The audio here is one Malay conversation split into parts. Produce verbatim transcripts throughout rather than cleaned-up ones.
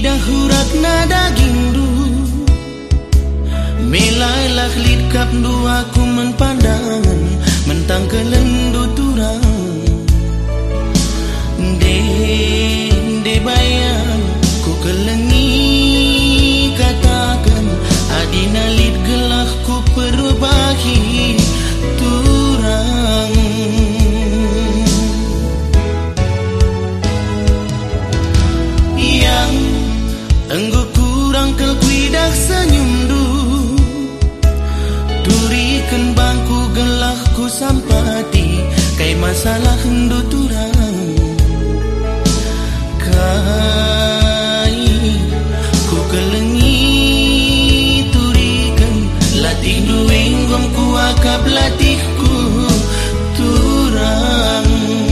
lidah hurat na daging du melai lah lit kap du aku menpandangan mentang kelendu turang de de bayang ku kelengi katakan adina lit gelah ku perbaiki turang yang enggu kurang kel kuidak senyum du turikan bangku gelah ku sampati kai masalah hendu turang kai ku kelengi turikan latih dueng gom ku akap latihku turang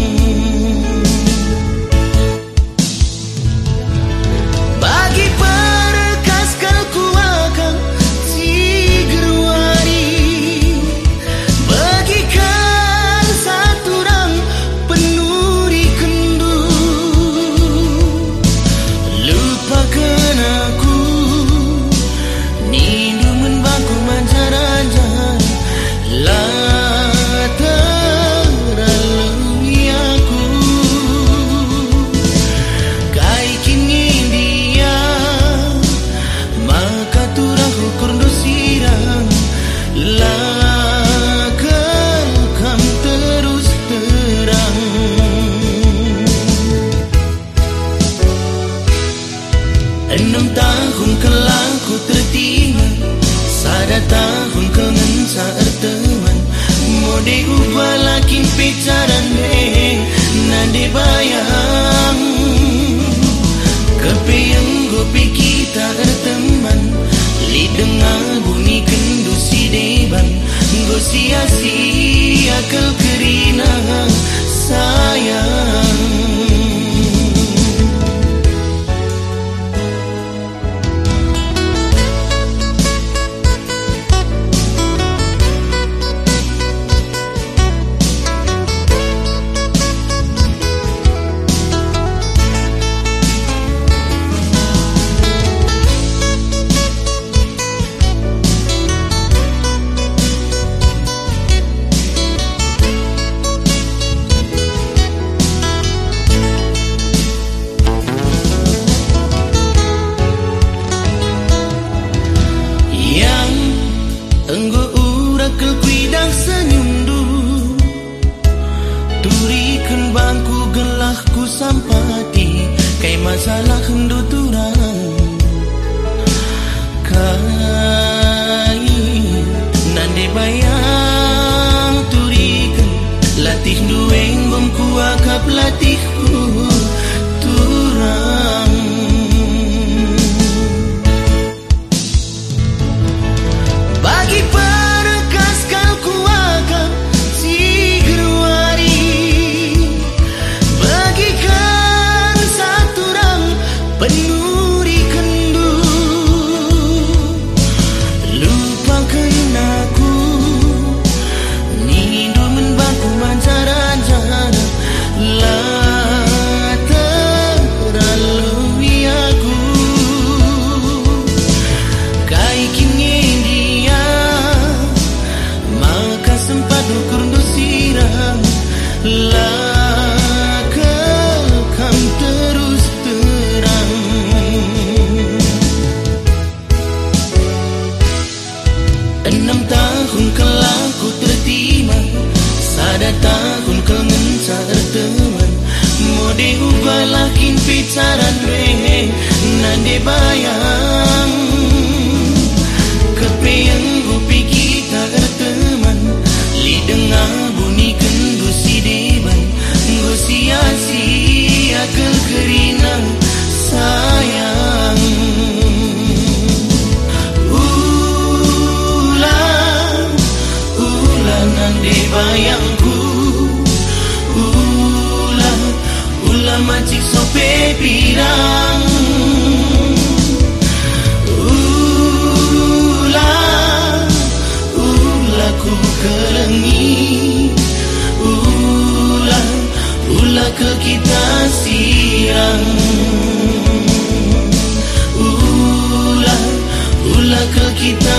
bagi perkas kal ku akam si gerwari bagikan satu rang penuri kendu lupakan aku nindu menbangku manjar-anjar lah terlalui aku kai kini dia maka turah ukur dosirang lah kam terus terang enam tahun kelang ku tertima sada tahun kengen saat teman mode ubah lakin picaran deh nade bayang kepeyang gopi kita teman li dengar bunyi kendu si deban go sia-sia kel kerina sayang enggo urak kel kuidang senyum du turikan bangku gelah ku sampati kai masalah hendu turang kai nande bayang turikan latih dueng gom ku akap latihku turang bagi perkas kal ku akam si gerwari bagikan satu rang penuri kendu lupakan aku nindu menbangku mancar-anjar lah terlalui aku kai kini sempat ukur dosirang lah kam terus terang enam tahun kelang ku tertima sada tahun kengen saat teman mode ubah lakin picaran weh nande bayang kepeyang gopi kita teman li dengar bunyi kendu si deban go sia-sia kel kerina sayang ulang ulang nande bayangku ulang ulang macik sope pirang kita